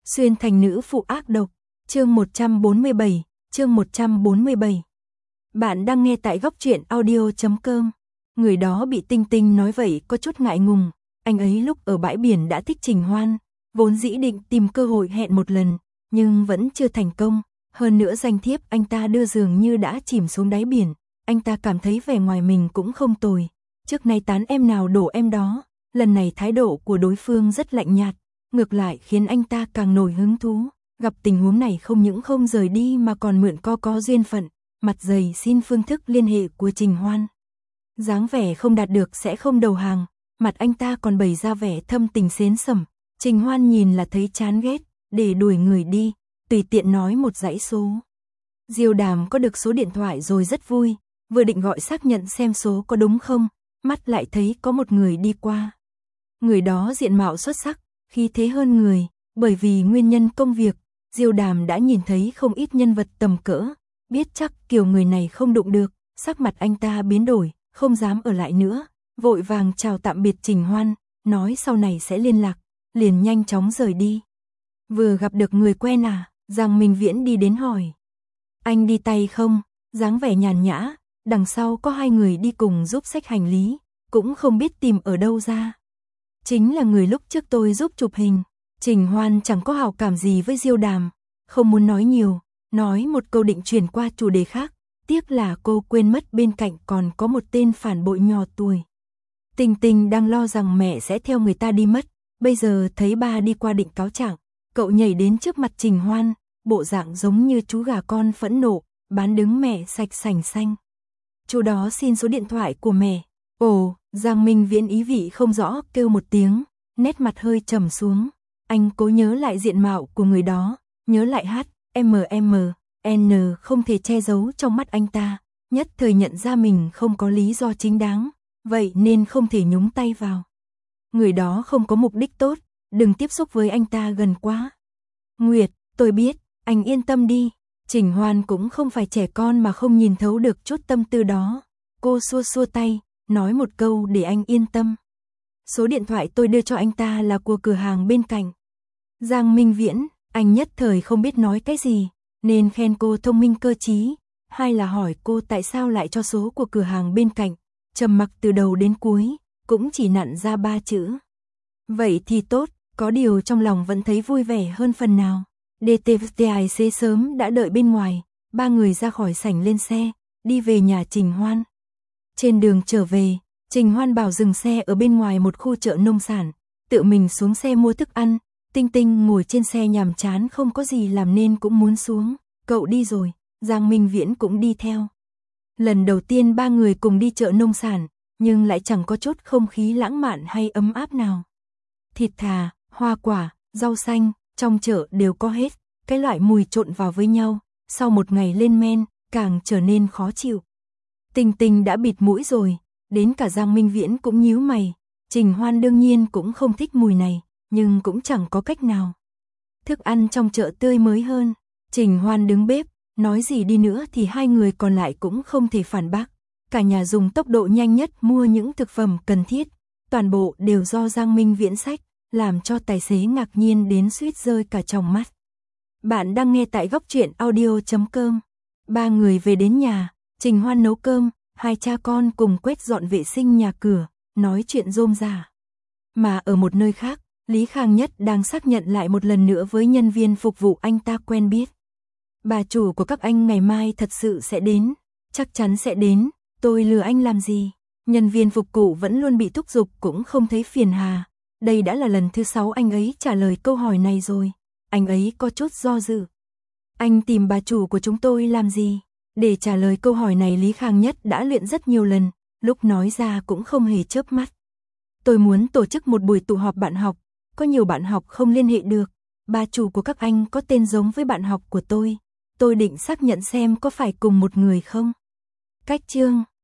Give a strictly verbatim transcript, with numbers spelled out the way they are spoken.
Xuyên thành nữ phụ ác độc, chương một trăm bốn mươi bảy, chương một trăm bốn mươi bảy. Bạn đang nghe tại góc truyện audio chấm com. Người đó bị Tinh Tinh nói vậy có chút ngại ngùng, anh ấy lúc ở bãi biển đã thích Trình Hoan, vốn dĩ định tìm cơ hội hẹn một lần, nhưng vẫn chưa thành công, hơn nữa danh thiếp anh ta đưa dường như đã chìm xuống đáy biển, anh ta cảm thấy vẻ ngoài mình cũng không tồi, trước nay tán em nào đổ em đó, lần này thái độ của đối phương rất lạnh nhạt, ngược lại khiến anh ta càng nổi hứng thú, gặp tình huống này không những không rời đi mà còn mượn co có duyên phận, mặt dày xin phương thức liên hệ của Trình Hoan. Dáng vẻ không đạt được sẽ không đầu hàng, mặt anh ta còn bày ra vẻ thâm tình xến sẩm, Trình Hoan nhìn là thấy chán ghét, để đuổi người đi, tùy tiện nói một dãy số. Diêu Đàm có được số điện thoại rồi rất vui, vừa định gọi xác nhận xem số có đúng không, mắt lại thấy có một người đi qua. Người đó diện mạo xuất sắc, khí thế hơn người, bởi vì nguyên nhân công việc, Diêu Đàm đã nhìn thấy không ít nhân vật tầm cỡ, biết chắc kiểu người này không đụng được, sắc mặt anh ta biến đổi, không dám ở lại nữa, vội vàng chào tạm biệt Trình Hoan, nói sau này sẽ liên lạc, liền nhanh chóng rời đi. Vừa gặp được người quen à, Giang Minh Viễn đi đến hỏi. Anh đi tay không, dáng vẻ nhàn nhã, đằng sau có hai người đi cùng giúp xách hành lý, cũng không biết tìm ở đâu ra. Chính là người lúc trước tôi giúp chụp hình. Trình Hoan chẳng có hảo cảm gì với Diêu Đàm, không muốn nói nhiều, nói một câu định chuyển qua chủ đề khác, tiếc là cô quên mất bên cạnh còn có một tên phản bội nhỏ tuổi. Tình Tình đang lo rằng mẹ sẽ theo người ta đi mất, bây giờ thấy ba đi qua định cáo trạng, cậu nhảy đến trước mặt Trình Hoan, bộ dạng giống như chú gà con phẫn nộ, bán đứng mẹ sạch sành xanh. Chú đó xin số điện thoại của mẹ. Ồ, Giang Minh Viễn ý vị không rõ kêu một tiếng, nét mặt hơi trầm xuống. Anh cố nhớ lại diện mạo của người đó, nhớ lại hát, em em, N không thể che giấu trong mắt anh ta, nhất thời nhận ra mình không có lý do chính đáng, vậy nên không thể nhúng tay vào. Người đó không có mục đích tốt, đừng tiếp xúc với anh ta gần quá. Nguyệt, tôi biết, anh yên tâm đi, Trình Hoan cũng không phải trẻ con mà không nhìn thấu được chút tâm tư đó. Cô xua xua tay, nói một câu để anh yên tâm. Số điện thoại tôi đưa cho anh ta là của cửa hàng bên cạnh. Giang Minh Viễn, anh nhất thời không biết nói cái gì, nên khen cô thông minh cơ trí, hay là hỏi cô tại sao lại cho số của cửa hàng bên cạnh, trầm mặc từ đầu đến cuối, cũng chỉ nặn ra ba chữ. Vậy thì tốt, có điều trong lòng vẫn thấy vui vẻ hơn phần nào. đê tê i xê sớm đã đợi bên ngoài, ba người ra khỏi sảnh lên xe, đi về nhà Trình Hoan. Trên đường trở về, Trình Hoan bảo dừng xe ở bên ngoài một khu chợ nông sản, tự mình xuống xe mua thức ăn. Tinh Tinh ngồi trên xe nhàm chán không có gì làm nên cũng muốn xuống, cậu đi rồi, Giang Minh Viễn cũng đi theo. Lần đầu tiên ba người cùng đi chợ nông sản, nhưng lại chẳng có chút không khí lãng mạn hay ấm áp nào. Thịt thà, hoa quả, rau xanh, trong chợ đều có hết, cái loại mùi trộn vào với nhau, sau một ngày lên men, càng trở nên khó chịu. Tinh Tinh đã bịt mũi rồi, đến cả Giang Minh Viễn cũng nhíu mày, Trình Hoan đương nhiên cũng không thích mùi này, nhưng cũng chẳng có cách nào. Thức ăn trong chợ tươi mới hơn, Trình Hoan đứng bếp, nói gì đi nữa thì hai người còn lại cũng không thể phản bác. Cả nhà dùng tốc độ nhanh nhất mua những thực phẩm cần thiết, toàn bộ đều do Giang Minh Viễn xách, làm cho tài xế ngạc nhiên đến suýt rơi cả tròng mắt. Bạn đang nghe tại góc truyện audio chấm com. Ba người về đến nhà, Trình Hoan nấu cơm, hai cha con cùng quét dọn vệ sinh nhà cửa, nói chuyện rôm rả. Mà ở một nơi khác, Lý Khang Nhất đang xác nhận lại một lần nữa với nhân viên phục vụ anh ta quen biết. Bà chủ của các anh ngày mai thật sự sẽ đến, chắc chắn sẽ đến, tôi lừa anh làm gì? Nhân viên phục vụ vẫn luôn bị thúc giục cũng không thấy phiền hà. Đây đã là lần thứ sáu anh ấy trả lời câu hỏi này rồi. Anh ấy có chút do dự. Anh tìm bà chủ của chúng tôi làm gì? Để trả lời câu hỏi này Lý Khang Nhất đã luyện rất nhiều lần, lúc nói ra cũng không hề chớp mắt. Tôi muốn tổ chức một buổi tụ họp bạn học, có nhiều bạn học không liên hệ được. Bà chủ của các anh có tên giống với bạn học của tôi. Tôi định xác nhận xem có phải cùng một người không. Cách chương,